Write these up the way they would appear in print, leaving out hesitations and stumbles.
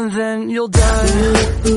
and then you'll die.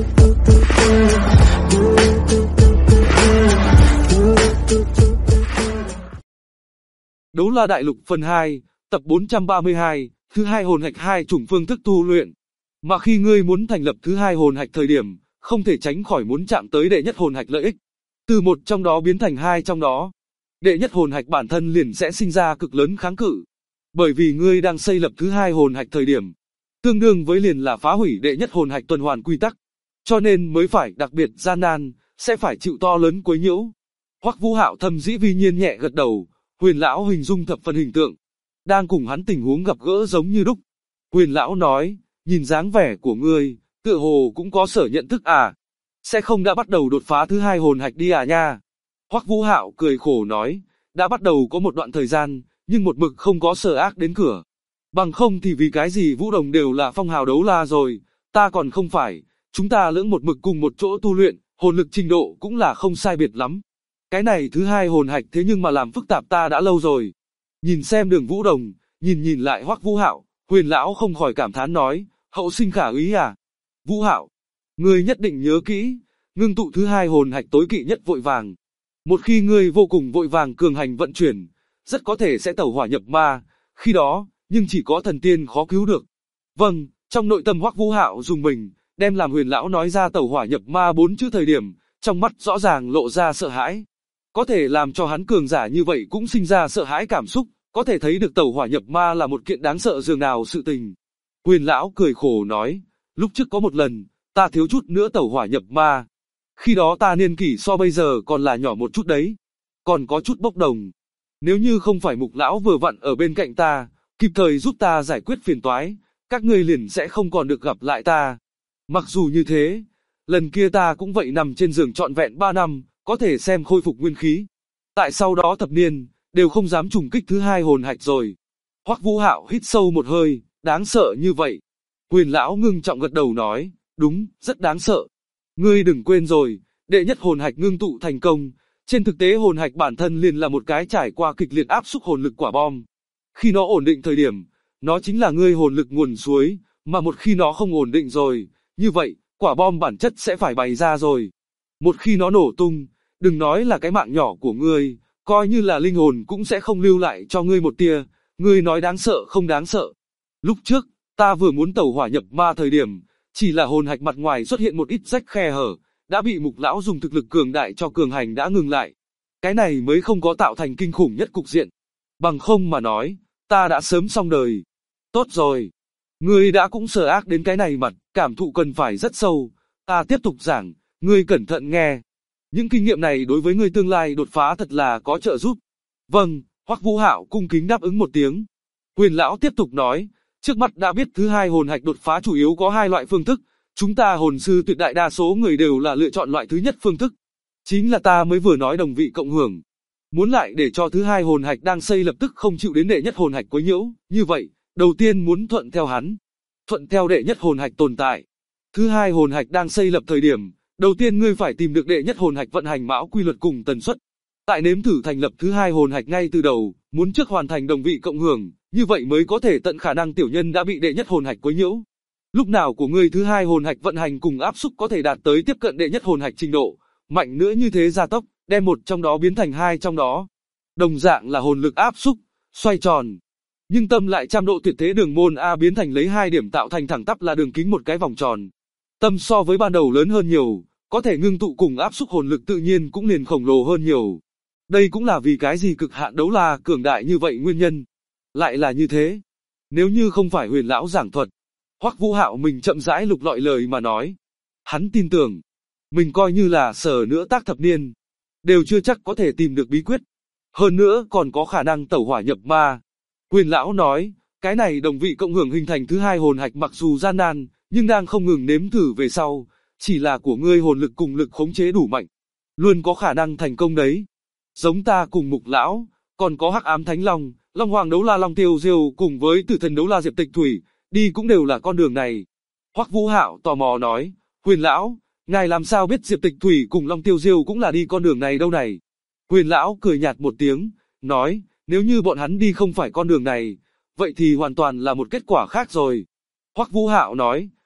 Đấu La Đại Lục phần 2, tập 432, thứ hai hồn hạch hai chủng phương thức tu luyện. Mà khi ngươi muốn thành lập thứ hai hồn hạch thời điểm, không thể tránh khỏi muốn chạm tới đệ nhất hồn hạch lợi ích. Từ một trong đó biến thành hai trong đó, đệ nhất hồn hạch bản thân liền sẽ sinh ra cực lớn kháng cự. Bởi vì ngươi đang xây lập thứ hai hồn hạch thời điểm, tương đương với liền là phá hủy đệ nhất hồn hạch tuần hoàn quy tắc. Cho nên mới phải đặc biệt gian nan, sẽ phải chịu to lớn quấy nhiễu. Hoắc Vũ Hạo thầm dĩ vi nhiên nhẹ gật đầu, Huyền lão hình dung thập phần hình tượng, đang cùng hắn tình huống gặp gỡ giống như đúc. Huyền lão nói, nhìn dáng vẻ của ngươi, tựa hồ cũng có sở nhận thức à, sẽ không đã bắt đầu đột phá thứ hai hồn hạch đi à nha. Hoắc Vũ Hạo cười khổ nói, đã bắt đầu có một đoạn thời gian, nhưng một mực không có sở ác đến cửa. Bằng không thì vì cái gì Vũ Đồng đều là phong hào đấu la rồi, ta còn không phải, chúng ta lưỡng một mực cùng một chỗ tu luyện, hồn lực trình độ cũng là không sai biệt lắm. Cái này thứ hai hồn hạch thế nhưng mà làm phức tạp ta đã lâu rồi. Nhìn xem Đường Vũ Đồng, nhìn lại Hoắc Vũ Hạo, Huyền lão không khỏi cảm thán nói, hậu sinh khả úy à. Vũ Hạo, ngươi nhất định nhớ kỹ, ngưng tụ thứ hai hồn hạch tối kỵ nhất vội vàng. Một khi ngươi vô cùng vội vàng cường hành vận chuyển, rất có thể sẽ tẩu hỏa nhập ma, khi đó, nhưng chỉ có thần tiên khó cứu được. Vâng, trong nội tâm Hoắc Vũ Hạo dùng mình, đem làm Huyền lão nói ra tẩu hỏa nhập ma 4 chữ thời điểm, trong mắt rõ ràng lộ ra sợ hãi. Có thể làm cho hắn cường giả như vậy cũng sinh ra sợ hãi cảm xúc, có thể thấy được tẩu hỏa nhập ma là một kiện đáng sợ dường nào sự tình. Huyền lão cười khổ nói, lúc trước có một lần, ta thiếu chút nữa tẩu hỏa nhập ma. Khi đó ta niên kỷ so bây giờ còn là nhỏ một chút đấy, còn có chút bốc đồng. Nếu như không phải Mục lão vừa vặn ở bên cạnh ta, kịp thời giúp ta giải quyết phiền toái, các ngươi liền sẽ không còn được gặp lại ta. Mặc dù như thế, lần kia ta cũng vậy nằm trên giường trọn vẹn 3 năm, có thể xem khôi phục nguyên khí. Tại sau đó thập niên, đều không dám trùng kích thứ hai hồn hạch rồi. Hoắc Vũ Hạo hít sâu một hơi, đáng sợ như vậy. Huyền lão ngưng trọng gật đầu nói, đúng, rất đáng sợ. Ngươi đừng quên rồi, đệ nhất hồn hạch ngưng tụ thành công, trên thực tế hồn hạch bản thân liền là một cái trải qua kịch liệt áp xúc hồn lực quả bom. Khi nó ổn định thời điểm, nó chính là ngươi hồn lực nguồn suối, mà một khi nó không ổn định rồi, như vậy, quả bom bản chất sẽ phải bày ra rồi. Một khi nó nổ tung, đừng nói là cái mạng nhỏ của ngươi, coi như là linh hồn cũng sẽ không lưu lại cho ngươi một tia, ngươi nói đáng sợ không đáng sợ. Lúc trước, ta vừa muốn tẩu hỏa nhập ma thời điểm, chỉ là hồn hạch mặt ngoài xuất hiện một ít rách khe hở, đã bị Mục lão dùng thực lực cường đại cho cường hành đã ngừng lại. Cái này mới không có tạo thành kinh khủng nhất cục diện. Bằng không mà nói, ta đã sớm xong đời. Tốt rồi. Ngươi đã cũng sở ác đến cái này mặt, cảm thụ cần phải rất sâu. Ta tiếp tục giảng, ngươi cẩn thận nghe. Những kinh nghiệm này đối với ngươi tương lai đột phá thật là có trợ giúp. Vâng, Hoắc Vũ Hạo cung kính đáp ứng một tiếng. Huyền lão tiếp tục nói, trước mắt đã biết thứ hai hồn hạch đột phá chủ yếu có hai loại phương thức. Chúng ta hồn sư tuyệt đại đa số người đều là lựa chọn loại thứ nhất phương thức. Chính là ta mới vừa nói đồng vị cộng hưởng. Muốn lại để cho thứ hai hồn hạch đang xây lập tức không chịu đến đệ nhất hồn hạch quấy nhiễu, như vậy, đầu tiên muốn thuận theo hắn. Thuận theo đệ nhất hồn hạch tồn tại. Thứ hai hồn hạch đang xây lập thời điểm, đầu tiên ngươi phải tìm được đệ nhất hồn hạch vận hành mão quy luật cùng tần suất. Tại nếm thử thành lập thứ hai hồn hạch ngay từ đầu, muốn trước hoàn thành đồng vị cộng hưởng, như vậy mới có thể tận khả năng tiểu nhân đã bị đệ nhất hồn hạch quấy nhiễu. Lúc nào của ngươi thứ hai hồn hạch vận hành cùng áp xúc có thể đạt tới tiếp cận đệ nhất hồn hạch trình độ, mạnh nữa như thế gia tốc, đem một trong đó biến thành hai trong đó. Đồng dạng là hồn lực áp xúc, xoay tròn. Nhưng tâm lại trăm độ tuyệt thế đường môn A biến thành lấy hai điểm tạo thành thẳng tắp là đường kính một cái vòng tròn. Tâm so với ban đầu lớn hơn nhiều, có thể ngưng tụ cùng áp xúc hồn lực tự nhiên cũng liền khổng lồ hơn nhiều. Đây cũng là vì cái gì cực hạn đấu la cường đại như vậy nguyên nhân. Lại là như thế. Nếu như không phải Huyền lão giảng thuật, Hoắc Vũ Hạo mình chậm rãi lục lọi lời mà nói. Hắn tin tưởng, mình coi như là sở nữa tác thập niên, đều chưa chắc có thể tìm được bí quyết. Hơn nữa còn có khả năng tẩu hỏa nhập ma. Huyền lão nói, cái này đồng vị cộng hưởng hình thành thứ hai hồn hạch mặc dù gian nan, nhưng đang không ngừng nếm thử về sau, chỉ là của ngươi hồn lực cùng lực khống chế đủ mạnh, luôn có khả năng thành công đấy. Giống ta cùng Mục lão, còn có Hắc Ám Thánh Long, Long Hoàng đấu la Long Tiêu Diêu cùng với Tử Thần đấu la Diệp Tịch Thủy, đi cũng đều là con đường này. Hoắc Vũ Hạo tò mò nói, Huyền lão, ngài làm sao biết Diệp Tịch Thủy cùng Long Tiêu Diêu cũng là đi con đường này đâu này? Huyền lão cười nhạt một tiếng, nói, nếu như bọn hắn đi không phải con đường này, vậy thì hoàn toàn là một kết quả khác rồi. Hoắc Vũ Hạo nói,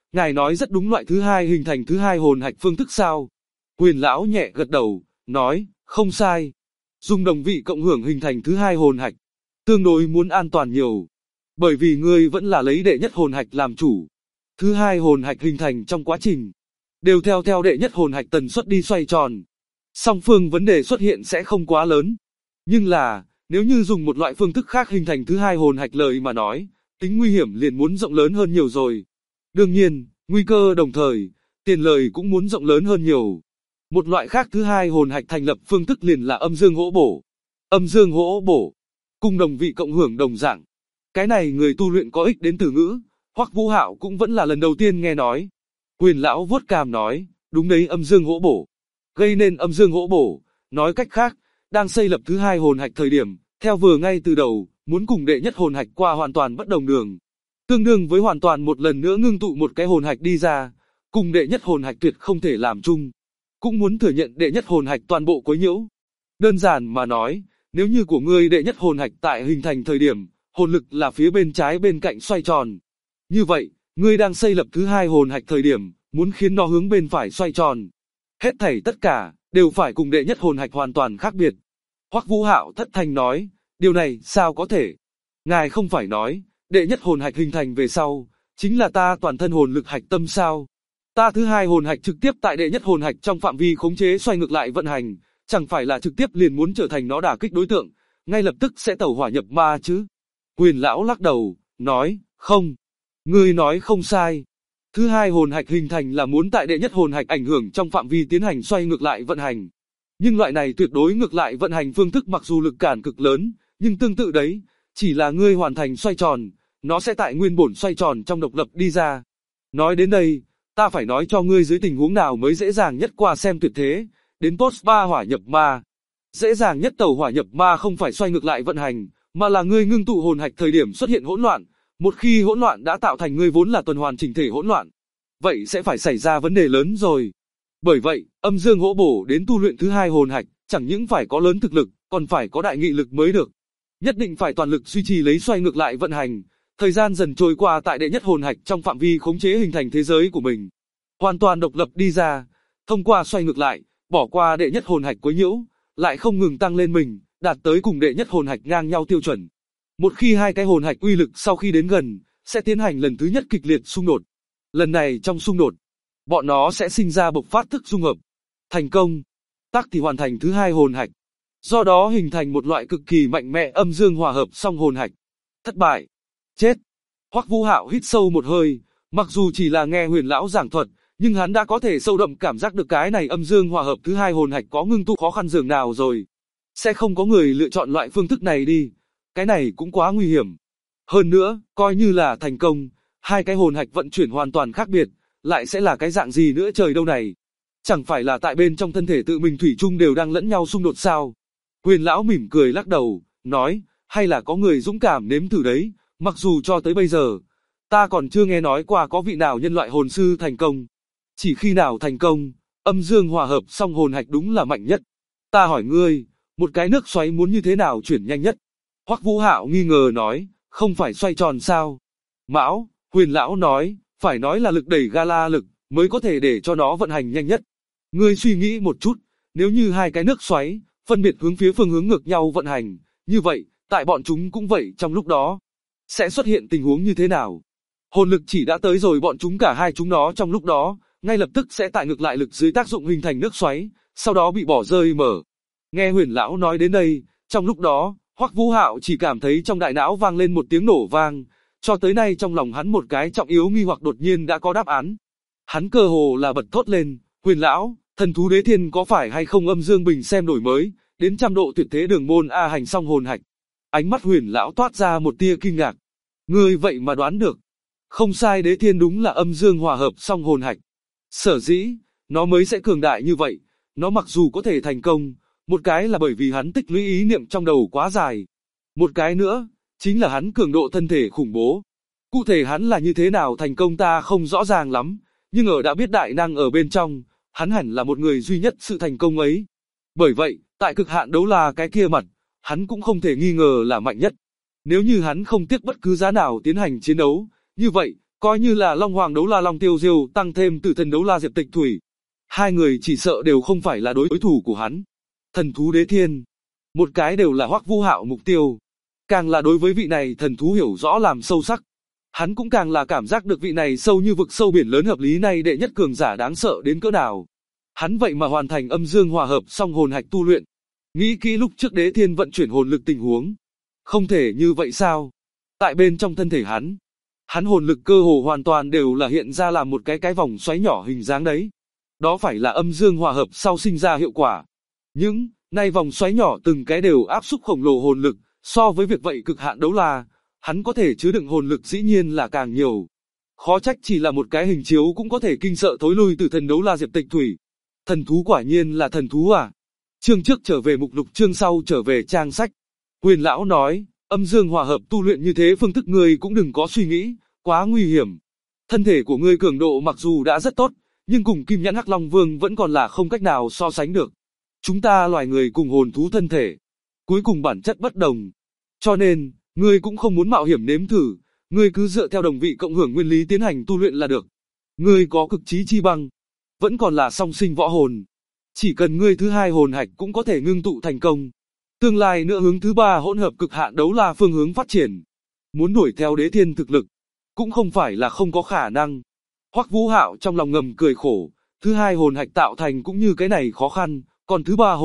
ngài nói rất đúng, loại thứ hai hình thành thứ hai hồn hạch phương thức sao? Huyền lão nhẹ gật đầu, nói, không sai. Dùng đồng vị cộng hưởng hình thành thứ hai hồn hạch, tương đối muốn an toàn nhiều. Bởi vì ngươi vẫn là lấy đệ nhất hồn hạch làm chủ. Thứ hai hồn hạch hình thành trong quá trình, đều theo đệ nhất hồn hạch tần suất đi xoay tròn. Song phương vấn đề xuất hiện sẽ không quá lớn. Nhưng là, nếu như dùng một loại phương thức khác hình thành thứ hai hồn hạch lời mà nói, tính nguy hiểm liền muốn rộng lớn hơn nhiều rồi. Đương nhiên, nguy cơ đồng thời, tiền lời cũng muốn rộng lớn hơn nhiều. Một loại khác thứ hai hồn hạch thành lập phương thức liền là âm dương hỗ bổ. Âm dương hỗ bổ, cùng đồng vị cộng hưởng đồng dạng. Cái này người tu luyện có ích đến từ ngữ, Hoắc Vũ Hạo cũng vẫn là lần đầu tiên nghe nói. Huyền lão vuốt cằm nói, đúng đấy, âm dương hỗ bổ. Gây nên âm dương hỗ bổ, nói cách khác, đang xây lập thứ hai hồn hạch thời điểm, theo vừa ngay từ đầu, muốn cùng đệ nhất hồn hạch qua hoàn toàn bất đồng đường. Tương đương với hoàn toàn một lần nữa ngưng tụ một cái hồn hạch đi ra, cùng đệ nhất hồn hạch tuyệt không thể làm chung. Cũng muốn thừa nhận đệ nhất hồn hạch toàn bộ quấy nhiễu. Đơn giản mà nói, nếu như của ngươi đệ nhất hồn hạch tại hình thành thời điểm, hồn lực là phía bên trái bên cạnh xoay tròn. Như vậy, ngươi đang xây lập thứ hai hồn hạch thời điểm, muốn khiến nó hướng bên phải xoay tròn. Hết thảy tất cả, đều phải cùng đệ nhất hồn hạch hoàn toàn khác biệt. Hoắc Vũ Hạo thất thanh nói, điều này sao có thể? Ngài không phải nói, đệ nhất hồn hạch hình thành về sau, chính là ta toàn thân hồn lực hạch tâm sao? Ta thứ hai hồn hạch trực tiếp tại đệ nhất hồn hạch trong phạm vi khống chế xoay ngược lại vận hành, chẳng phải là trực tiếp liền muốn trở thành nó đả kích đối tượng, ngay lập tức sẽ tẩu hỏa nhập ma chứ? Huyền lão lắc đầu, nói, không. Ngươi nói không sai. Thứ hai hồn hạch hình thành là muốn tại đệ nhất hồn hạch ảnh hưởng trong phạm vi tiến hành xoay ngược lại vận hành. Nhưng loại này tuyệt đối ngược lại vận hành phương thức mặc dù lực cản cực lớn, nhưng tương tự đấy, chỉ là ngươi hoàn thành xoay tròn, nó sẽ tại nguyên bổn xoay tròn trong độc lập đi ra. Nói đến đây, ta phải nói cho ngươi dưới tình huống nào mới dễ dàng nhất qua xem tuyệt thế, đến post 3 hỏa nhập ma. Dễ dàng nhất tẩu hỏa nhập ma không phải xoay ngược lại vận hành, mà là ngươi ngưng tụ hồn hạch thời điểm xuất hiện hỗn loạn. Một khi hỗn loạn đã tạo thành ngươi vốn là tuần hoàn chỉnh thể hỗn loạn, vậy sẽ phải xảy ra vấn đề lớn rồi. Bởi vậy, âm dương hỗ bổ đến tu luyện thứ hai hồn hạch, chẳng những phải có lớn thực lực, còn phải có đại nghị lực mới được. Nhất định phải toàn lực duy trì lấy xoay ngược lại vận hành, thời gian dần trôi qua tại đệ nhất hồn hạch trong phạm vi khống chế hình thành thế giới của mình. Hoàn toàn độc lập đi ra, thông qua xoay ngược lại, bỏ qua đệ nhất hồn hạch quấy nhiễu, lại không ngừng tăng lên mình, đạt tới cùng đệ nhất hồn hạch ngang nhau tiêu chuẩn. Một khi hai cái hồn hạch uy lực sau khi đến gần, sẽ tiến hành lần thứ nhất kịch liệt xung đột. Lần này trong xung đột, bọn nó sẽ sinh ra bộc phát thức dung hợp. Thành công, tắc thì hoàn thành thứ hai hồn hạch. Do đó hình thành một loại cực kỳ mạnh mẽ âm dương hòa hợp song hồn hạch. Thất bại, chết. Hoắc Vũ Hạo hít sâu một hơi, mặc dù chỉ là nghe Huyền lão giảng thuật, nhưng hắn đã có thể sâu đậm cảm giác được cái này âm dương hòa hợp thứ hai hồn hạch có ngưng tụ khó khăn dường nào rồi. Sẽ không có người lựa chọn loại phương thức này đi. Cái này cũng quá nguy hiểm. Hơn nữa, coi như là thành công, hai cái hồn hạch vận chuyển hoàn toàn khác biệt, lại sẽ là cái dạng gì nữa trời đâu này? Chẳng phải là tại bên trong thân thể tự mình thủy chung đều đang lẫn nhau xung đột sao? Huyền lão mỉm cười lắc đầu, nói, hay là có người dũng cảm nếm thử đấy, mặc dù cho tới bây giờ, ta còn chưa nghe nói qua có vị nào nhân loại hồn sư thành công. Chỉ khi nào thành công, âm dương hòa hợp song hồn hạch đúng là mạnh nhất. Ta hỏi ngươi, một cái nước xoáy muốn như thế nào chuyển nhanh nhất? Hoắc Vũ Hạo nghi ngờ nói, không phải xoay tròn sao? Mão, Huyền lão nói, phải nói là lực đẩy gala lực, mới có thể để cho nó vận hành nhanh nhất. Ngươi suy nghĩ một chút, nếu như hai cái nước xoáy, phân biệt hướng phía phương hướng ngược nhau vận hành, như vậy, tại bọn chúng cũng vậy trong lúc đó, sẽ xuất hiện tình huống như thế nào? Hồn lực chỉ đã tới rồi bọn chúng cả hai chúng nó trong lúc đó, ngay lập tức sẽ tại ngược lại lực dưới tác dụng hình thành nước xoáy, sau đó bị bỏ rơi mở. Nghe Huyền lão nói đến đây, trong lúc đó, Hoắc Vũ Hạo chỉ cảm thấy trong đại não vang lên một tiếng nổ vang, cho tới nay trong lòng hắn một cái trọng yếu nghi hoặc đột nhiên đã có đáp án. Hắn cơ hồ là bật thốt lên, Huyền lão, thần thú đế thiên có phải hay không âm dương bình xem đổi mới, đến 100 độ tuyệt thế đường môn A hành song hồn hạch. Ánh mắt Huyền lão toát ra một tia kinh ngạc. Ngươi vậy mà đoán được. Không sai, đế thiên đúng là âm dương hòa hợp song hồn hạch. Sở dĩ, nó mới sẽ cường đại như vậy, nó mặc dù có thể thành công, một cái là bởi vì hắn tích lũy ý niệm trong đầu quá dài. Một cái nữa, chính là hắn cường độ thân thể khủng bố. Cụ thể hắn là như thế nào thành công ta không rõ ràng lắm, nhưng ở đã biết đại năng ở bên trong, hắn hẳn là một người duy nhất sự thành công ấy. Bởi vậy, tại cực hạn đấu la cái kia mặt, hắn cũng không thể nghi ngờ là mạnh nhất. Nếu như hắn không tiếc bất cứ giá nào tiến hành chiến đấu, như vậy, Coi như là Long Hoàng đấu la Long Tiêu Diêu tăng thêm Tử Thần đấu la Diệp Tịch Thủy, hai người chỉ sợ đều không phải là đối thủ của hắn. Thần thú Đế Thiên, một cái đều là Hoắc Vũ Hạo mục tiêu. Càng là đối với vị này thần thú hiểu rõ làm sâu sắc, hắn cũng càng là cảm giác được vị này sâu như vực sâu biển lớn hợp lý này đệ nhất cường giả đáng sợ đến cỡ nào. Hắn vậy mà hoàn thành âm dương hòa hợp xong hồn hạch tu luyện. Nghĩ kỹ lúc trước Đế Thiên vận chuyển hồn lực tình huống. Không thể như vậy sao? Tại bên trong thân thể hắn hồn lực cơ hồ hoàn toàn đều là hiện ra làm một cái vòng xoáy nhỏ hình dáng đấy. Đó phải là âm dương hòa hợp sau sinh ra hiệu quả. Những này vòng xoáy nhỏ từng cái đều áp xúc khổng lồ hồn lực, so với việc vậy cực hạn đấu la, hắn có thể chứa đựng hồn lực dĩ nhiên là càng nhiều. Khó trách chỉ là một cái hình chiếu cũng có thể kinh sợ thối lui Tử Thần đấu la Diệp Tịch Thủy. Thần thú quả nhiên là thần thú à? Chương trước trở về mục lục, chương sau trở về trang sách. Huyền lão nói, âm dương hòa hợp tu luyện như thế phương thức ngươi cũng đừng có suy nghĩ, quá nguy hiểm. Thân thể của ngươi cường độ mặc dù đã rất tốt, nhưng cùng Kim Nhãn Hắc Long Vương vẫn còn là không cách nào so sánh được. Chúng ta loài người cùng hồn thú thân thể, cuối cùng bản chất bất đồng. Cho nên, ngươi cũng không muốn mạo hiểm nếm thử, ngươi cứ dựa theo đồng vị cộng hưởng nguyên lý tiến hành tu luyện là được. Ngươi có cực chí chi băng, vẫn còn là song sinh võ hồn. Chỉ cần ngươi thứ hai hồn hạch cũng có thể ngưng tụ thành công. Tương lai nữa hướng thứ ba hỗn hợp cực hạn đấu la phương hướng phát triển. Muốn đuổi theo Đế Thiên thực lực, cũng không phải là không có khả năng. Hoắc Vũ Hạo trong lòng ngầm cười khổ, thứ hai hồn hạch tạo thành cũng như cái này khó khăn, còn thứ ba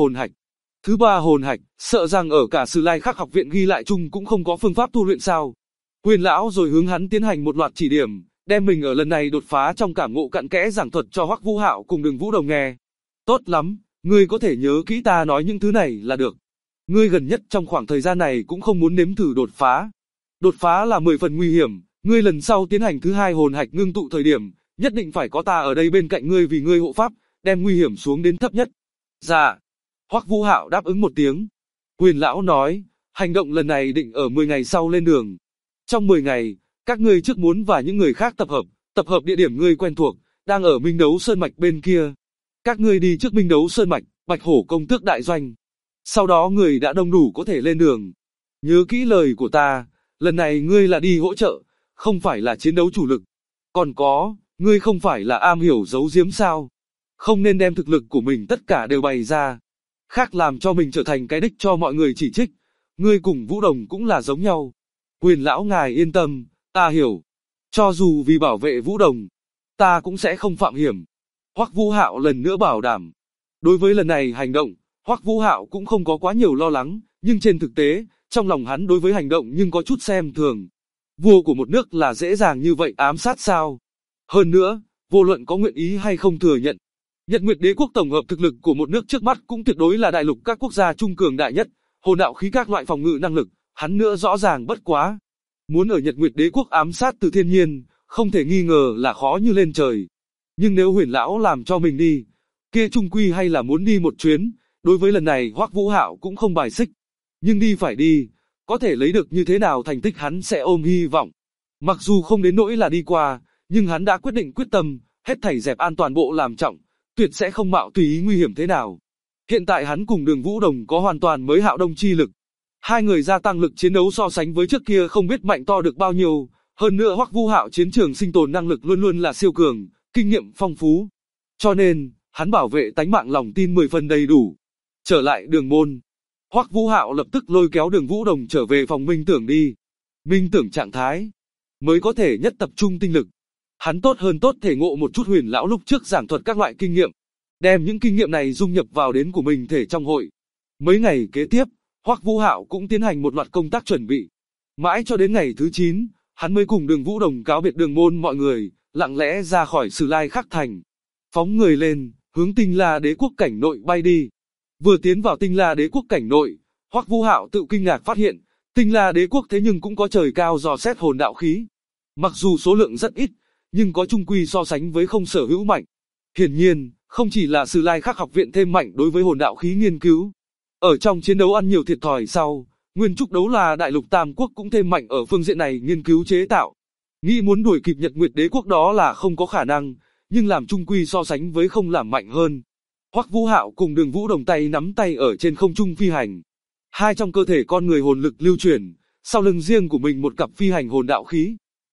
hồn hạch, sợ rằng ở cả Sử Lai Khắc học viện ghi lại chung cũng không có phương pháp tu luyện sao. Huyền lão rồi hướng hắn tiến hành một loạt chỉ điểm, đem mình ở lần này đột phá trong cảm ngộ cặn kẽ giảng thuật cho Hoắc Vũ Hạo cùng Đường Vũ Đồng nghe. Tốt lắm, ngươi có thể nhớ kỹ ta nói những thứ này là được. Ngươi gần nhất trong khoảng thời gian này cũng không muốn nếm thử đột phá. Đột phá là 10 phần nguy hiểm, ngươi lần sau tiến hành thứ hai hồn hạch ngưng tụ thời điểm, nhất định phải có ta ở đây bên cạnh ngươi vì ngươi hộ pháp, đem nguy hiểm xuống đến thấp nhất. Dạ. Hoắc Vũ Hạo đáp ứng một tiếng. Huyền lão nói, hành động lần này định ở 10 ngày sau lên đường. Trong 10 ngày, các ngươi trước muốn và những người khác tập hợp địa điểm ngươi quen thuộc, đang ở Minh Đấu Sơn Mạch bên kia. Các ngươi đi trước Minh Đấu Sơn Mạch, Bạch Hổ công tước đại doanh. Sau đó người đã đông đủ có thể lên đường. Nhớ kỹ lời của ta, lần này ngươi là đi hỗ trợ, không phải là chiến đấu chủ lực. Còn có, ngươi không phải là am hiểu giấu giếm sao? Không nên đem thực lực của mình tất cả đều bày ra. Khác làm cho mình trở thành cái đích cho mọi người chỉ trích. Ngươi cùng Vũ Đồng cũng là giống nhau. Huyền lão ngài yên tâm, ta hiểu. Cho dù vì bảo vệ Vũ Đồng, ta cũng sẽ không phạm hiểm. Hoắc Vũ Hạo lần nữa bảo đảm. Đối với lần này hành động, Hoắc Vũ Hạo cũng không có quá nhiều lo lắng, nhưng trên thực tế, trong lòng hắn đối với hành động nhưng có chút xem thường. Vua của một nước là dễ dàng như vậy ám sát sao? Hơn nữa, vô luận có nguyện ý hay không thừa nhận, Nhật Nguyệt Đế quốc tổng hợp thực lực của một nước trước mắt cũng tuyệt đối là đại lục các quốc gia trung cường đại nhất, hồn đạo khí các loại phòng ngự năng lực, hắn nữa rõ ràng bất quá. Muốn ở Nhật Nguyệt Đế quốc ám sát từ thiên nhiên, không thể nghi ngờ là khó như lên trời. Nhưng nếu Huyền lão làm cho mình đi, kia trung quy hay là muốn đi một chuyến, đối với lần này Hoắc Vũ Hạo cũng không bài xích. Nhưng đi phải đi, có thể lấy được như thế nào thành tích hắn sẽ ôm hy vọng. Mặc dù không đến nỗi là đi qua, nhưng hắn đã quyết tâm, hết thảy dẹp an toàn bộ làm trọng, tuyệt sẽ không mạo tùy ý nguy hiểm thế nào. Hiện tại hắn cùng Đường Vũ Đồng có hoàn toàn mới Hạo Đông chi lực. Hai người gia tăng lực chiến đấu so sánh với trước kia không biết mạnh to được bao nhiêu, hơn nữa Hoắc Vũ Hạo chiến trường sinh tồn năng lực luôn luôn là siêu cường, kinh nghiệm phong phú. Cho nên, hắn bảo vệ tánh mạng lòng tin 10 phần đầy đủ. Trở lại Đường môn, Hoắc Vũ Hạo lập tức lôi kéo Đường Vũ Đồng trở về phòng Minh Tưởng đi. Minh Tưởng trạng thái mới có thể nhất tập trung tinh lực. Hắn tốt thể ngộ một chút Huyền lão lúc trước giảng thuật các loại kinh nghiệm, đem những kinh nghiệm này dung nhập vào đến của mình thể trong hội. Mấy ngày kế tiếp, Hoắc Vũ Hạo cũng tiến hành một loạt công tác chuẩn bị. Mãi cho đến ngày thứ 9, hắn mới cùng Đường Vũ Đồng cáo biệt Đường môn mọi người, lặng lẽ ra khỏi Sử Lai Khắc thành, phóng người lên, hướng Tinh La Đế quốc cảnh nội bay đi. Vừa tiến vào Tinh La Đế quốc cảnh nội, Hoắc Vũ Hạo tự kinh ngạc phát hiện, Tinh La Đế quốc thế nhưng cũng có trời cao dò xét hồn đạo khí. Mặc dù số lượng rất ít, nhưng có chung quy so sánh với không sở hữu mạnh. Hiển nhiên, không chỉ là Sử Lai Khắc học viện thêm mạnh đối với hồn đạo khí nghiên cứu. Ở trong chiến đấu ăn nhiều thiệt thòi sau, Nguyên Trúc đấu là đại lục Tam Quốc cũng thêm mạnh ở phương diện này nghiên cứu chế tạo. Nghĩ muốn đuổi kịp Nhật Nguyệt Đế quốc đó là không có khả năng, nhưng làm chung quy so sánh với không làm mạnh hơn. Hoắc Vũ Hạo cùng Đường Vũ Đồng tay nắm tay ở trên không trung phi hành. Hai trong cơ thể con người hồn lực lưu chuyển, sau lưng riêng của mình một cặp phi hành hồn đạo khí.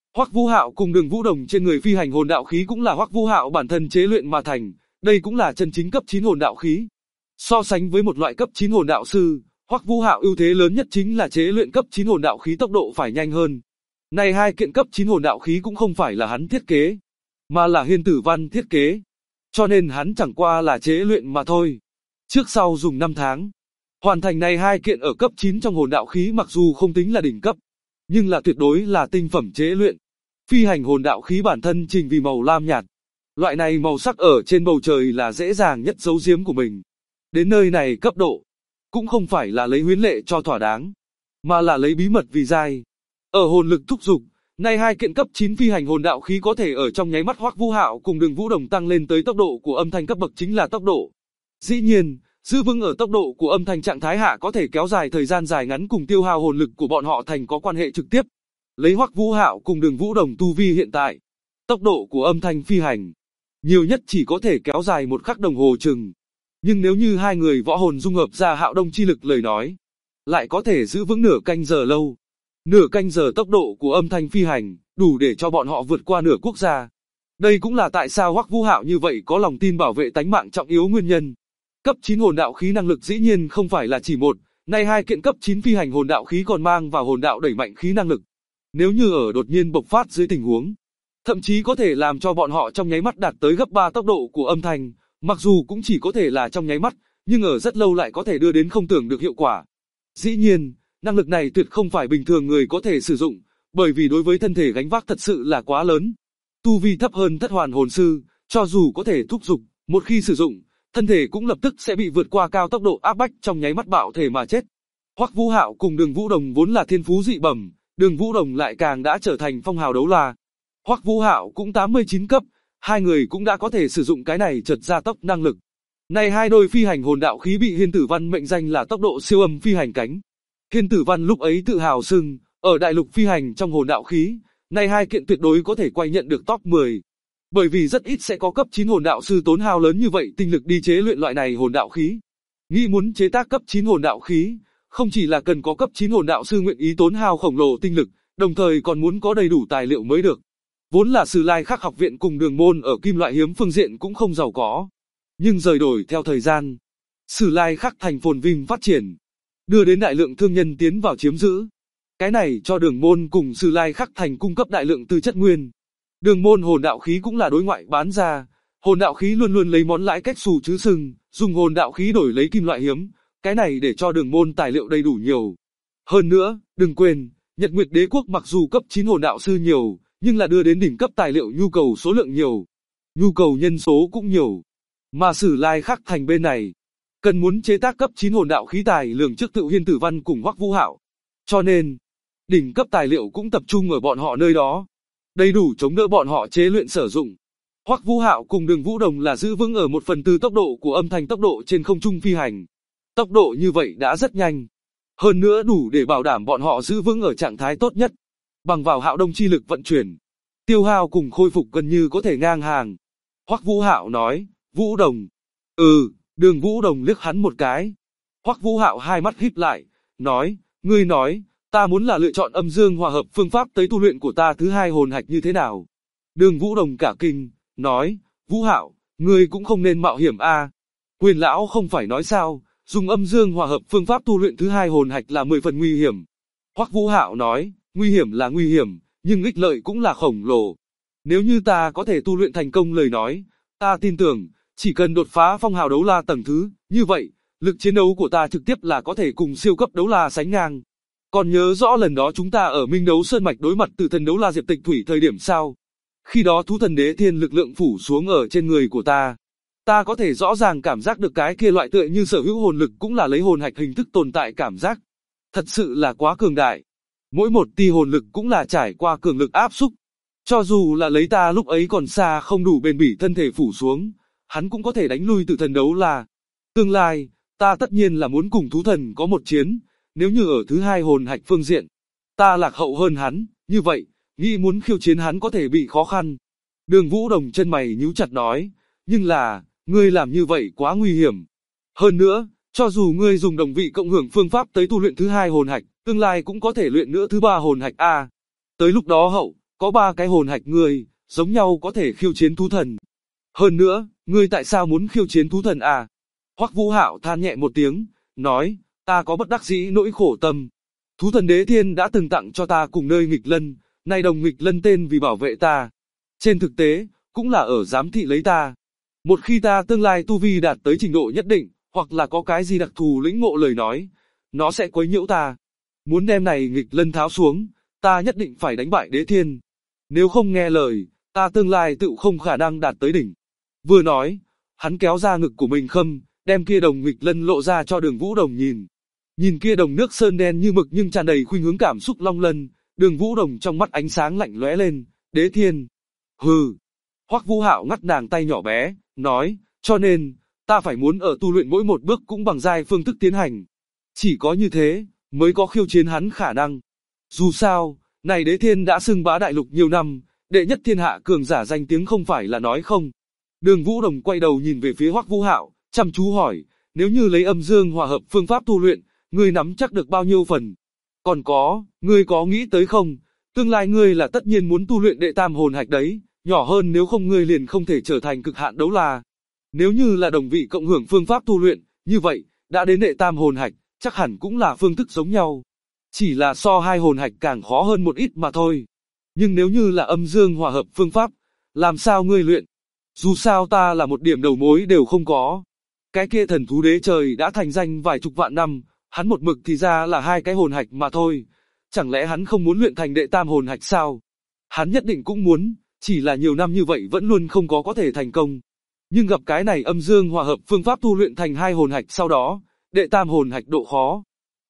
Hoắc Vũ Hạo cùng Đường Vũ Đồng trên người phi hành hồn đạo khí cũng là Hoắc Vũ Hạo bản thân chế luyện mà thành, đây cũng là chân chính cấp 9 hồn đạo khí. So sánh với một loại cấp 9 hồn đạo sư, Hoắc Vũ Hạo ưu thế lớn nhất chính là chế luyện cấp 9 hồn đạo khí tốc độ phải nhanh hơn. Này hai kiện cấp 9 hồn đạo khí cũng không phải là hắn thiết kế, mà là Hiên Tử Văn thiết kế, cho nên hắn chẳng qua là chế luyện mà thôi. Trước sau dùng 5 tháng, hoàn thành này hai kiện ở cấp 9 trong hồn đạo khí, mặc dù không tính là đỉnh cấp, nhưng là tuyệt đối là tinh phẩm chế luyện. Phi hành hồn đạo khí bản thân trình vì màu lam nhạt, loại này màu sắc ở trên bầu trời là dễ dàng nhất giấu giếm của mình. Đến nơi này cấp độ, cũng không phải là lấy huyễn lệ cho thỏa đáng, mà là lấy bí mật vì dai. Ở hồn lực thúc dục, nay hai kiện cấp 9 phi hành hồn đạo khí có thể ở trong nháy mắt Hoắc Vũ Hạo cùng Đường Vũ Đồng tăng lên tới tốc độ của âm thanh cấp bậc chính là tốc độ. Dĩ nhiên, giữ vững ở tốc độ của âm thanh trạng thái hạ có thể kéo dài thời gian dài ngắn cùng tiêu hao hồn lực của bọn họ thành có quan hệ trực tiếp. Lấy Hoắc Vũ Hạo cùng Đường Vũ Đồng tu vi hiện tại, tốc độ của âm thanh phi hành nhiều nhất chỉ có thể kéo dài 1 khắc đồng hồ chừng. Nhưng nếu như hai người võ hồn dung hợp ra Hạo Đông chi lực lời nói, lại có thể giữ vững nửa canh giờ lâu. Nửa canh giờ tốc độ của âm thanh phi hành, đủ để cho bọn họ vượt qua nửa quốc gia. Đây cũng là tại sao Hoắc Vũ Hạo như vậy có lòng tin bảo vệ tánh mạng trọng yếu nguyên nhân. Cấp 9 hồn đạo khí năng lực dĩ nhiên không phải là chỉ một, nay hai kiện cấp 9 phi hành hồn đạo khí còn mang vào hồn đạo đẩy mạnh khí năng lực. Nếu như ở đột nhiên bộc phát dưới tình huống, thậm chí có thể làm cho bọn họ trong nháy mắt đạt tới gấp 3 tốc độ của âm thanh, mặc dù cũng chỉ có thể là trong nháy mắt, nhưng ở rất lâu lại có thể đưa đến không tưởng được hiệu quả. Dĩ nhiên, năng lực này tuyệt không phải bình thường người có thể sử dụng, bởi vì đối với thân thể gánh vác thật sự là quá lớn. Tu vi thấp hơn thất hoàn hồn sư, cho dù có thể thúc dục, một khi sử dụng, thân thể cũng lập tức sẽ bị vượt qua cao tốc độ áp bách trong nháy mắt bạo thể mà chết. Hoắc Vũ Hạo cùng Đường Vũ Đồng vốn là thiên phú dị bẩm, Đường Vũ Đồng lại càng đã trở thành phong hào đấu la. Hoắc Vũ Hạo cũng 89 cấp, hai người cũng đã có thể sử dụng cái này chợt gia tốc năng lực. Này hai đôi phi hành hồn đạo khí bị Hiên Tử Văn mệnh danh là tốc độ siêu âm phi hành cánh. Hiên Tử Văn lúc ấy tự hào xưng, ở đại lục phi hành trong hồn đạo khí, này hai kiện tuyệt đối có thể quay nhận được top 10. Bởi vì rất ít sẽ có cấp 9 hồn đạo sư tốn hao lớn như vậy tinh lực đi chế luyện loại này hồn đạo khí. Nghĩ muốn chế tác cấp 9 hồn đạo khí, không chỉ là cần có cấp 9 hồn đạo sư nguyện ý tốn hao khổng lồ tinh lực, đồng thời còn muốn có đầy đủ tài liệu mới được. Vốn là Sử Lai Khắc học viện cùng Đường môn ở kim loại hiếm phương diện cũng không giàu có, nhưng rời đổi theo thời gian, Sử Lai Khắc thành phồn vinh phát triển, đưa đến đại lượng thương nhân tiến vào chiếm giữ. Cái này cho Đường môn cùng Sử Lai Khắc thành cung cấp đại lượng tư chất nguyên. Đường môn hồn đạo khí cũng là đối ngoại bán ra, hồn đạo khí luôn luôn lấy món lãi cách xù chứ sừng, dùng hồn đạo khí đổi lấy kim loại hiếm, cái này để cho Đường môn tài liệu đầy đủ nhiều. Hơn nữa, đừng quên, Nhật Nguyệt Đế quốc mặc dù cấp 9 hồn đạo sư nhiều, nhưng là đưa đến đỉnh cấp tài liệu nhu cầu số lượng nhiều, nhu cầu nhân số cũng nhiều. Mà Sử Lai Khắc thành bên này, cần muốn chế tác cấp 9 hồn đạo khí tài lường trước tự Hiên Tử Văn cùng Hoắc Vũ Hạo. Cho nên, đỉnh cấp tài liệu cũng tập trung ở bọn họ nơi đó, đầy đủ chống đỡ bọn họ chế luyện sử dụng. Hoắc Vũ Hạo cùng Đường Vũ Đồng là giữ vững ở 1/4 tốc độ của âm thanh tốc độ trên không trung phi hành. Tốc độ như vậy đã rất nhanh, hơn nữa đủ để bảo đảm bọn họ giữ vững ở trạng thái tốt nhất. Bằng vào Hạo Đông chi lực vận chuyển, tiêu hao cùng khôi phục gần như có thể ngang hàng. Hoắc Vũ Hạo nói, Vũ Đồng. Đường Vũ Đồng liếc hắn một cái. Hoắc Vũ Hạo hai mắt híp lại, nói, ngươi nói, ta muốn là lựa chọn âm dương hòa hợp phương pháp tới tu luyện của ta thứ hai hồn hạch như thế nào? Đường Vũ Đồng cả kinh, nói, Vũ Hạo, ngươi cũng không nên mạo hiểm a. Huyền lão không phải nói sao, dùng âm dương hòa hợp phương pháp tu luyện thứ hai hồn hạch là 10 phần nguy hiểm. Hoắc Vũ Hạo nói, nguy hiểm là nguy hiểm, nhưng ích lợi cũng là khổng lồ. Nếu như ta có thể tu luyện thành công lời nói, ta tin tưởng, chỉ cần đột phá phong hào đấu la tầng thứ, như vậy, lực chiến đấu của ta trực tiếp là có thể cùng siêu cấp đấu la sánh ngang. Còn nhớ rõ lần đó chúng ta ở Minh Đấu Sơn Mạch đối mặt Tử Thần đấu la Diệp Tịch Thủy thời điểm sao? Khi đó thú thần đế thiên lực lượng phủ xuống ở trên người của ta. Ta có thể rõ ràng cảm giác được cái kia loại tựa như sở hữu hồn lực cũng là lấy hồn hạch hình thức tồn tại cảm giác. Thật sự là quá cường đại. Mỗi một tia hồn lực cũng là trải qua cường lực áp xúc. Cho dù là lấy ta lúc ấy còn xa không đủ bền bỉ thân thể phủ xuống, hắn cũng có thể đánh lui Tử Thần đấu la. Tương lai, ta tất nhiên là muốn cùng thú thần có một chiến. Nếu như ở thứ hai hồn hạch phương diện, ta lạc hậu hơn hắn, như vậy, nghĩ muốn khiêu chiến hắn có thể bị khó khăn. Đường Vũ Đồng chân mày nhíu chặt nói, nhưng là, ngươi làm như vậy quá nguy hiểm. Hơn nữa, cho dù ngươi dùng đồng vị cộng hưởng phương pháp tới tu luyện thứ hai hồn hạch, tương lai cũng có thể luyện nữa thứ ba hồn hạch a. Tới lúc đó hậu, có 3 cái hồn hạch ngươi, giống nhau có thể khiêu chiến thú thần. Hơn nữa, ngươi tại sao muốn khiêu chiến thú thần à? Hoắc Vũ Hạo than nhẹ một tiếng, nói, ta có bất đắc dĩ nỗi khổ tâm. Thú thần Đế Thiên đã từng tặng cho ta cùng nơi nghịch lân, nay đồng nghịch lân tên vì bảo vệ ta. Trên thực tế, cũng là ở giám thị lấy ta. Một khi ta tương lai tu vi đạt tới trình độ nhất định, hoặc là có cái gì đặc thù lĩnh ngộ lời nói, nó sẽ quấy nhiễu ta. Muốn đem này nghịch lân tháo xuống, ta nhất định phải đánh bại Đế Thiên. Nếu không nghe lời, ta tương lai tự không khả năng đạt tới đỉnh. Vừa nói, hắn kéo ra ngực của mình khâm, đem kia đồng nghịch lân lộ ra cho Đường Vũ Đồng nhìn. Nhìn kia đồng nước sơn đen như mực nhưng tràn đầy khuynh hướng cảm xúc long lân, Đường Vũ Đồng trong mắt ánh sáng lạnh lóe lên, Đế Thiên. Hừ. Hoắc Vũ Hạo ngắt nàng tay nhỏ bé, nói, cho nên, ta phải muốn ở tu luyện mỗi một bước cũng bằng giai phương thức tiến hành. Chỉ có như thế, mới có khiêu chiến hắn khả năng. Dù sao, này Đế Thiên đã xưng bá đại lục nhiều năm, đệ nhất thiên hạ cường giả danh tiếng không phải là nói không. Đường Vũ Đồng quay đầu nhìn về phía Hoắc Vũ Hạo, chăm chú hỏi, nếu như lấy âm dương hòa hợp phương pháp tu luyện, ngươi nắm chắc được bao nhiêu phần? Còn có, ngươi có nghĩ tới không? Tương lai ngươi là tất nhiên muốn tu luyện đệ tam hồn hạch đấy, nhỏ hơn nếu không ngươi liền không thể trở thành cực hạn đấu la. Nếu như là đồng vị cộng hưởng phương pháp tu luyện, như vậy, đã đến đệ tam hồn hạch, chắc hẳn cũng là phương thức giống nhau. Chỉ là so hai hồn hạch càng khó hơn một ít mà thôi. Nhưng nếu như là âm dương hòa hợp phương pháp, làm sao ngươi luyện? Dù sao ta là một điểm đầu mối đều không có. Cái kia thần thú đế trời đã thành danh vài chục vạn năm, hắn một mực thì ra là 2 cái hồn hạch mà thôi. Chẳng lẽ hắn không muốn luyện thành đệ tam hồn hạch sao? Hắn nhất định cũng muốn, chỉ là nhiều năm như vậy vẫn luôn không có thể thành công. Nhưng gặp cái này âm dương hòa hợp phương pháp tu luyện thành 2 hồn hạch sau đó, đệ tam hồn hạch độ khó.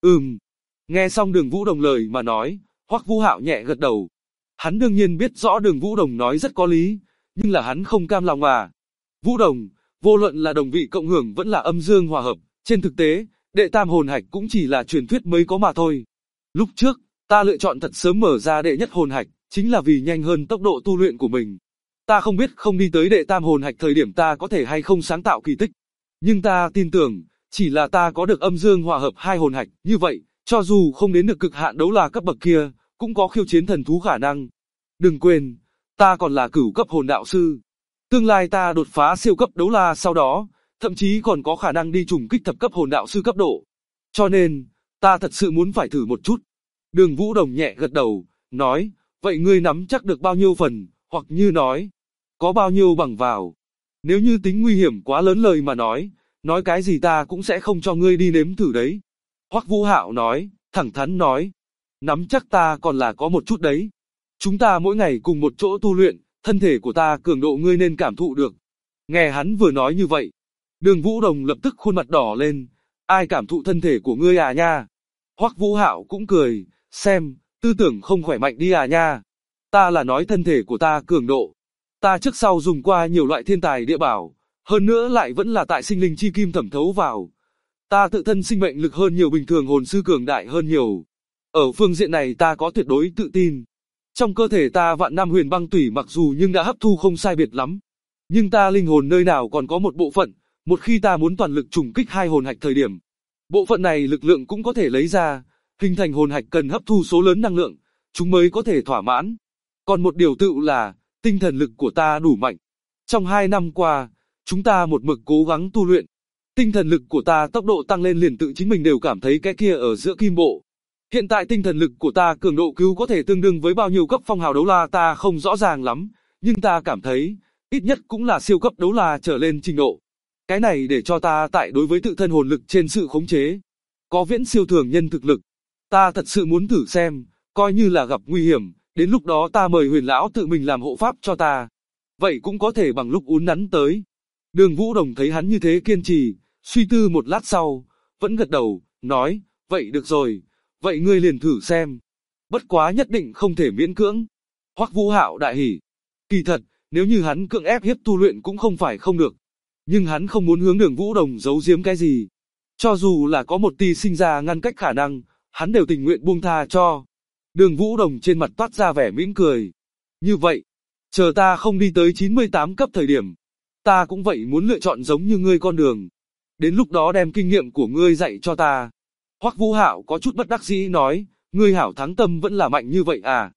Nghe xong Đường Vũ Đồng lời mà nói, Hoắc Vũ Hạo nhẹ gật đầu. Hắn đương nhiên biết rõ Đường Vũ Đồng nói rất có lý, nhưng là hắn không cam lòng à. Vũ Đồng, vô luận là đồng vị cộng hưởng vẫn là âm dương hòa hợp, trên thực tế, đệ tam hồn hạch cũng chỉ là truyền thuyết mới có mà thôi. Lúc trước, ta lựa chọn thật sớm mở ra đệ nhất hồn hạch, chính là vì nhanh hơn tốc độ tu luyện của mình. Ta không biết không đi tới đệ tam hồn hạch thời điểm ta có thể hay không sáng tạo kỳ tích. Nhưng ta tin tưởng, chỉ là ta có được âm dương hòa hợp 2 hồn hạch, như vậy, cho dù không đến được cực hạn đấu la cấp bậc kia, cũng có khiêu chiến thần thú khả năng. Đừng quên, ta còn là cửu cấp hồn đạo sư. Tương lai ta đột phá siêu cấp đấu la sau đó, thậm chí còn có khả năng đi trùng kích thập cấp hồn đạo sư cấp độ. Cho nên, ta thật sự muốn phải thử một chút. Đường Vũ Đồng nhẹ gật đầu, nói, vậy ngươi nắm chắc được bao nhiêu phần, hoặc như nói, có bao nhiêu bằng vào. Nếu như tính nguy hiểm quá lớn lời mà nói cái gì ta cũng sẽ không cho ngươi đi nếm thử đấy. Hoắc Vũ Hạo nói, thẳng thắn nói, nắm chắc ta còn là có một chút đấy. Chúng ta mỗi ngày cùng một chỗ tu luyện, thân thể của ta cường độ ngươi nên cảm thụ được. Nghe hắn vừa nói như vậy, Đường Vũ Đồng lập tức khuôn mặt đỏ lên, ai cảm thụ thân thể của ngươi à nha. Hoắc Vũ Hạo cũng cười, xem, tư tưởng không khỏe mạnh đi à nha. Ta là nói thân thể của ta cường độ. Ta trước sau dùng qua nhiều loại thiên tài địa bảo, hơn nữa lại vẫn là tại sinh linh chi kim thẩm thấu vào. Ta tự thân sinh mệnh lực hơn nhiều bình thường hồn sư cường đại hơn nhiều. Ở phương diện này ta có tuyệt đối tự tin. Trong cơ thể ta vạn năm huyền băng tủy mặc dù nhưng đã hấp thu không sai biệt lắm. Nhưng ta linh hồn nơi nào còn có một bộ phận, một khi ta muốn toàn lực trùng kích 2 hồn hạch thời điểm. Bộ phận này lực lượng cũng có thể lấy ra, hình thành hồn hạch cần hấp thu số lớn năng lượng, chúng mới có thể thỏa mãn. Còn một điều tự là, tinh thần lực của ta đủ mạnh. Trong 2 năm qua, chúng ta một mực cố gắng tu luyện. Tinh thần lực của ta tốc độ tăng lên liền tự chính mình đều cảm thấy cái kia ở giữa kim bộ. Hiện tại tinh thần lực của ta cường độ cứu có thể tương đương với bao nhiêu cấp phong hào đấu la ta không rõ ràng lắm, nhưng ta cảm thấy, ít nhất cũng là siêu cấp đấu la trở lên trình độ. Cái này để cho ta tại đối với tự thân hồn lực trên sự khống chế, có viễn siêu thường nhân thực lực. Ta thật sự muốn thử xem, coi như là gặp nguy hiểm, đến lúc đó ta mời Huyền lão tự mình làm hộ pháp cho ta. Vậy cũng có thể bằng lúc uốn nắn tới. Đường Vũ Đồng thấy hắn như thế kiên trì, suy tư một lát sau, vẫn gật đầu, nói, vậy được rồi, vậy ngươi liền thử xem. Bất quá nhất định không thể miễn cưỡng. Hoắc Vũ Hạo đại hỉ. Kỳ thật, nếu như hắn cưỡng ép hiếp tu luyện cũng không phải không được. Nhưng hắn không muốn hướng Đường Vũ Đồng giấu giếm cái gì. Cho dù là có một tia sinh ra ngăn cách khả năng, hắn đều tình nguyện buông tha cho. Đường Vũ Đồng trên mặt toát ra vẻ mỉm cười. Như vậy, chờ ta không đi tới 98 cấp thời điểm, ta cũng vậy muốn lựa chọn giống như ngươi con đường. Đến lúc đó đem kinh nghiệm của ngươi dạy cho ta. Hoắc Vũ Hạo có chút bất đắc dĩ nói, ngươi hảo thắng tâm vẫn là mạnh như vậy à?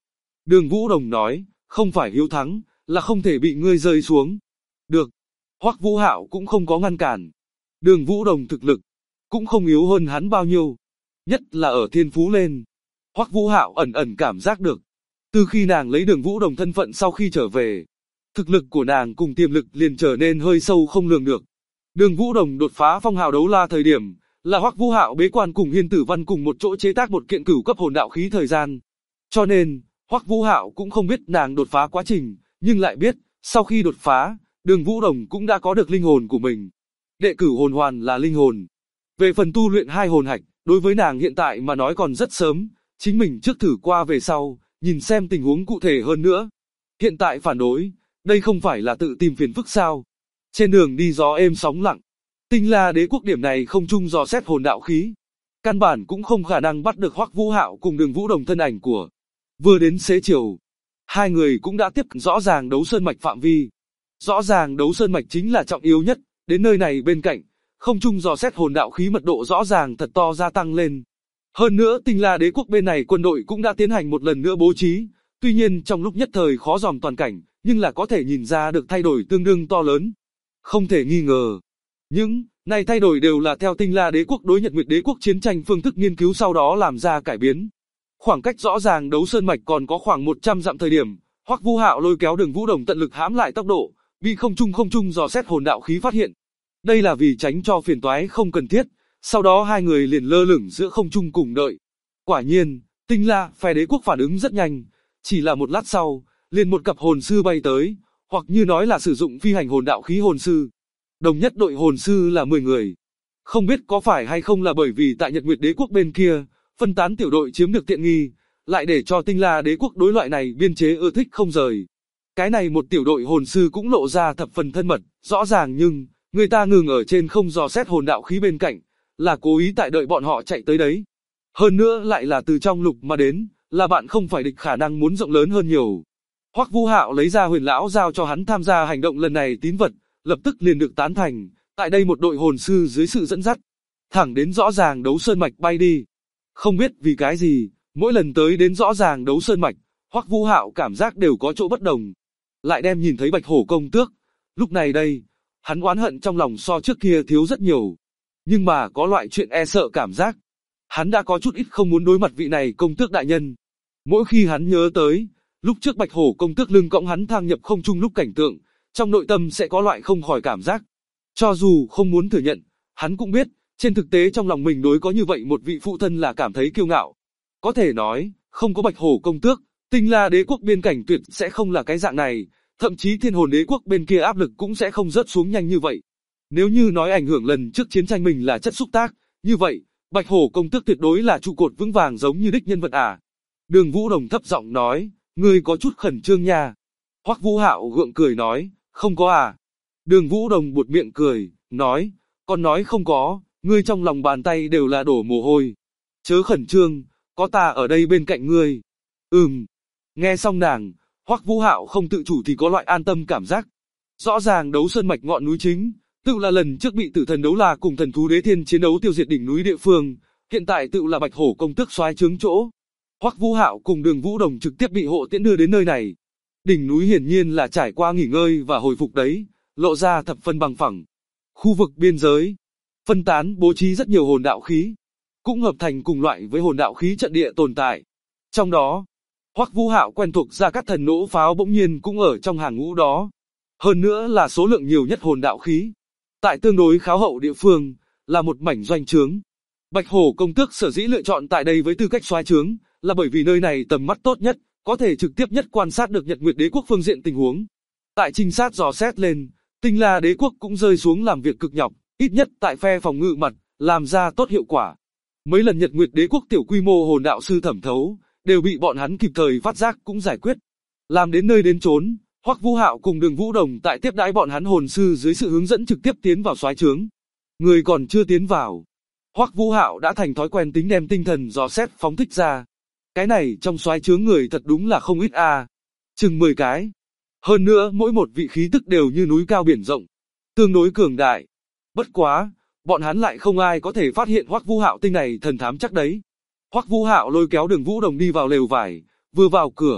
Đường Vũ Đồng nói, không phải hiếu thắng, là không thể bị ngươi rơi xuống. Được. Hoắc Vũ Hạo cũng không có ngăn cản. Đường Vũ Đồng thực lực cũng không yếu hơn hắn bao nhiêu, nhất là ở thiên phú lên. Hoắc Vũ Hạo ẩn ẩn cảm giác được, từ khi nàng lấy Đường Vũ Đồng thân phận sau khi trở về, thực lực của nàng cùng tiềm lực liền trở nên hơi sâu không lường được. Đường Vũ Đồng đột phá phong hào đấu la thời điểm, là Hoắc Vũ Hạo bế quan cùng Hiên Tử Văn cùng một chỗ chế tác một kiện cửu cấp hồn đạo khí thời gian. Cho nên, Hoắc Vũ Hạo cũng không biết nàng đột phá quá trình, nhưng lại biết, sau khi đột phá, Đường Vũ Đồng cũng đã có được linh hồn của mình. Đệ cửu hồn hoàn là linh hồn. Về phần tu luyện hai hồn hạch, đối với nàng hiện tại mà nói còn rất sớm, chính mình trước thử qua về sau, nhìn xem tình huống cụ thể hơn nữa. Hiện tại phản đối, đây không phải là tự tìm phiền phức sao? Trên đường đi gió êm sóng lặng, Tinh La Đế quốc điểm này không chung dò xét hồn đạo khí, căn bản cũng không khả năng bắt được Hoắc Vũ Hạo cùng Đường Vũ Đồng thân ảnh của. Vừa đến xế chiều, hai người cũng đã tiếp cận rõ ràng đấu sơn mạch phạm vi. Rõ ràng đấu sơn mạch chính là trọng yếu nhất, đến nơi này bên cạnh, không chung dò xét hồn đạo khí mật độ rõ ràng thật to gia tăng lên. Hơn nữa Tinh La Đế quốc bên này quân đội cũng đã tiến hành một lần nữa bố trí, tuy nhiên trong lúc nhất thời khó dòm toàn cảnh, nhưng là có thể nhìn ra được thay đổi tương đương to lớn. Không thể nghi ngờ, những này thay đổi đều là theo Tinh La Đế quốc đối Nhật Nguyệt Đế quốc chiến tranh phương thức nghiên cứu sau đó làm ra cải biến. Khoảng cách rõ ràng đấu sơn mạch còn có khoảng 100 dặm thời điểm, Hoắc Vũ Hạo lôi kéo Đường Vũ Đồng tận lực hãm lại tốc độ, bị không trung dò xét hồn đạo khí phát hiện. Đây là vì tránh cho phiền toái không cần thiết, sau đó hai người liền lơ lửng giữa không trung cùng đợi. Quả nhiên, Tinh La phe đế quốc phản ứng rất nhanh, chỉ là một lát sau, liền một cặp hồn sư bay tới, hoặc như nói là sử dụng phi hành hồn đạo khí hồn sư. Đồng nhất đội hồn sư là 10 người. Không biết có phải hay không là bởi vì tại Nhật Nguyệt Đế quốc bên kia, phân tán tiểu đội chiếm được tiện nghi, lại để cho Tinh La Đế quốc đối loại này biên chế ưa thích không rời. Cái này một tiểu đội hồn sư cũng lộ ra thập phần thân mật, rõ ràng nhưng, người ta ngừng ở trên không dò xét hồn đạo khí bên cạnh, là cố ý tại đợi bọn họ chạy tới đấy. Hơn nữa lại là từ trong lục mà đến, là bạn không phải địch khả năng muốn rộng lớn hơn nhiều. Hoắc Vũ Hạo lấy ra huyền lão giao cho hắn tham gia hành động lần này tín vật, lập tức liền được tán thành, tại đây một đội hồn sư dưới sự dẫn dắt, thẳng đến rõ ràng đấu sơn mạch bay đi. Không biết vì cái gì, mỗi lần tới đến rõ ràng đấu sơn mạch, Hoắc Vũ Hạo cảm giác đều có chỗ bất đồng. Lại đem nhìn thấy Bạch Hổ công tước, lúc này đây, hắn oán hận trong lòng so trước kia thiếu rất nhiều. Nhưng mà có loại chuyện e sợ cảm giác, hắn đã có chút ít không muốn đối mặt vị này công tước đại nhân. Mỗi khi hắn nhớ tới, lúc trước Bạch Hổ công tước lưng cõng hắn thang nhập không trung lúc cảnh tượng, trong nội tâm sẽ có loại không khỏi cảm giác. Cho dù không muốn thừa nhận, hắn cũng biết, trên thực tế trong lòng mình đối có như vậy một vị phụ thân là cảm thấy kiêu ngạo. Có thể nói, không có Bạch Hổ công tước, Tinh La Đế quốc biên cảnh tuyệt sẽ không là cái dạng này, thậm chí Thiên Hồn Đế quốc bên kia áp lực cũng sẽ không rớt xuống nhanh như vậy. Nếu như nói ảnh hưởng lần trước chiến tranh mình là chất xúc tác, như vậy, Bạch Hổ công tước tuyệt đối là trụ cột vững vàng giống như đích nhân vật à. Đường Vũ Đồng thấp giọng nói, ngươi có chút khẩn trương nha. Hoắc Vũ Hạo gượng cười nói, không có à. Đường Vũ Đồng buột miệng cười, nói, con nói không có, ngươi trong lòng bàn tay đều là đổ mồ hôi. Chớ khẩn trương, có ta ở đây bên cạnh ngươi. Nghe xong nàng, Hoắc Vũ Hạo không tự chủ thì có loại an tâm cảm giác. Rõ ràng đấu sơn mạch ngọn núi chính, tự là lần trước bị Tử Thần Đấu La cùng Thần Thú Đế Thiên chiến đấu tiêu diệt đỉnh núi địa phương, hiện tại tự là Bạch Hổ công tước soái trướng chỗ. Hoắc Vũ Hạo cùng Đường Vũ Đồng trực tiếp bị hộ tiễn đưa đến nơi này. Đỉnh núi hiển nhiên là trải qua nghỉ ngơi và hồi phục đấy, lộ ra thập phân bằng phẳng. Khu vực biên giới, phân tán bố trí rất nhiều hồn đạo khí, cũng hợp thành cùng loại với hồn đạo khí trận địa tồn tại. Trong đó, Hoắc Vũ Hạo quen thuộc Gia Cát Thần nỗ pháo bỗng nhiên cũng ở trong hàng ngũ đó. Hơn nữa là số lượng nhiều nhất hồn đạo khí. Tại tương đối khá hậu địa phương, là một mảnh doanh trướng. Bạch Hổ công tước sở dĩ lựa chọn tại đây với tư cách soái trướng, là bởi vì nơi này tầm mắt tốt nhất, có thể trực tiếp nhất quan sát được Nhật Nguyệt Đế quốc phương diện tình huống. Tại trinh sát dò xét lên, Tinh La Đế quốc cũng rơi xuống làm việc cực nhọc, ít nhất tại phe phòng ngự mặt, làm ra tốt hiệu quả. Mấy lần Nhật Nguyệt Đế quốc tiểu quy mô hồn đạo sư thẩm thấu, đều bị bọn hắn kịp thời phát giác cũng giải quyết. Làm đến nơi đến chốn, Hoắc Vũ Hạo cùng Đường Vũ Đồng tại tiếp đãi bọn hắn hồn sư dưới sự hướng dẫn trực tiếp tiến vào soái trướng. Người còn chưa tiến vào, Hoắc Vũ Hạo đã thành thói quen tính đem tinh thần dò xét phóng thích ra. Cái này trong soái trướng người thật đúng là không ít a, chừng 10 cái. Hơn nữa mỗi một vị khí tức đều như núi cao biển rộng, tương đối cường đại. Bất quá, bọn hắn lại không ai có thể phát hiện Hoắc Vũ Hạo tinh này thần thám chắc đấy. Hoắc Vũ Hạo lôi kéo Đường Vũ Đồng đi vào lều vải, vừa vào cửa,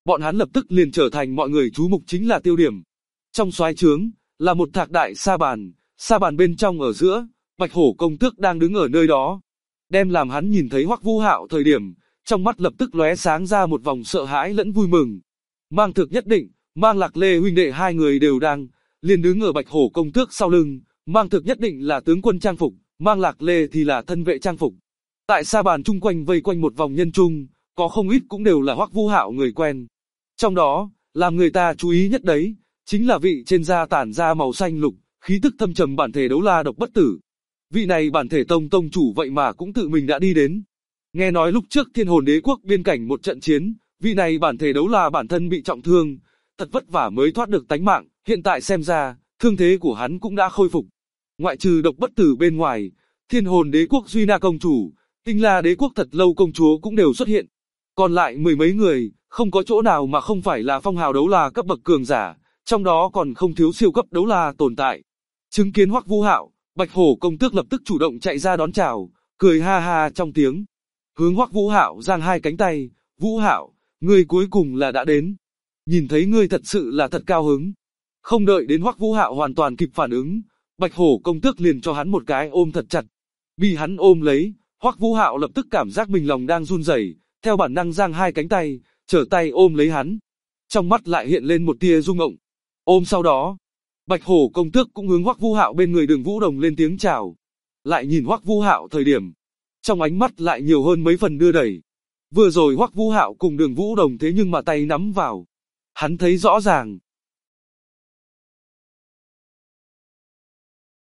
Bọn hắn lập tức liền trở thành mọi người chú mục, chính là tiêu điểm. Trong soái trướng là một thạc đại sa bàn bên trong ở giữa, Bạch Hổ công tước đang đứng ở nơi đó. Đem làm hắn nhìn thấy Hoắc Vũ Hạo thời điểm, trong mắt lập tức lóe sáng ra một vòng sợ hãi lẫn vui mừng. Mang Thực Nhất Định, Mang Lạc Lê huynh đệ hai người đều đang liền đứng ở Bạch Hổ công tước sau lưng. Mang Thực Nhất Định là tướng quân trang phục, Mang Lạc Lê thì là thân vệ trang phục. Tại sa bàn chung quanh vây quanh một vòng nhân trung, có không ít cũng đều là Hoắc Vũ Hạo người quen. Trong đó, làm người ta chú ý nhất đấy, chính là vị trên da tản ra màu xanh lục, khí tức thâm trầm bản thể Đấu La Độc Bất Tử. Vị này bản thể tông chủ vậy mà cũng tự mình đã đi đến. Nghe nói lúc trước Thiên Hồn Đế quốc biên cảnh một trận chiến, vị này bản thể Đấu La bản thân bị trọng thương, thật vất vả mới thoát được tánh mạng, hiện tại xem ra, thương thế của hắn cũng đã khôi phục. Ngoại trừ Độc Bất Tử bên ngoài, Thiên Hồn Đế quốc Duy Na công chủ, Tinh La Đế quốc Thật Lâu công chúa cũng đều xuất hiện. Còn lại mười mấy người, không có chỗ nào mà không phải là phong hào đấu la cấp bậc cường giả, trong đó còn không thiếu siêu cấp đấu la tồn tại. Chứng kiến Hoắc Vũ Hạo, Bạch Hổ công tước lập tức chủ động chạy ra đón chào, cười ha ha trong tiếng. Hướng Hoắc Vũ Hạo giang hai cánh tay, "Vũ Hạo, ngươi cuối cùng là đã đến. Nhìn thấy ngươi thật sự là thật cao hứng." Không đợi đến Hoắc Vũ Hạo hoàn toàn kịp phản ứng, Bạch Hổ công tước liền cho hắn một cái ôm thật chặt. Bị hắn ôm lấy, Hoắc Vũ Hạo lập tức cảm giác mình lòng đang run rẩy, theo bản năng giang hai cánh tay, trở tay ôm lấy hắn. Trong mắt lại hiện lên một tia rung động. Ôm sau đó, Bạch Hổ công tước cũng hướng Hoắc Vũ Hạo bên người Đường Vũ Đồng lên tiếng chào. Lại nhìn Hoắc Vũ Hạo thời điểm, trong ánh mắt lại nhiều hơn mấy phần đưa đẩy. Vừa rồi Hoắc Vũ Hạo cùng Đường Vũ Đồng thế nhưng mà tay nắm vào. Hắn thấy rõ ràng.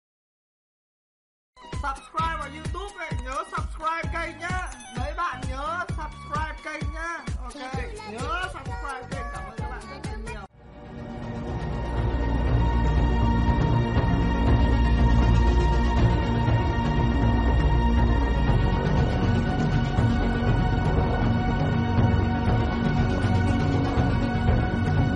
Subscribe vào YouTube này, nhớ subscribe kênh nhá. Mấy bạn nhớ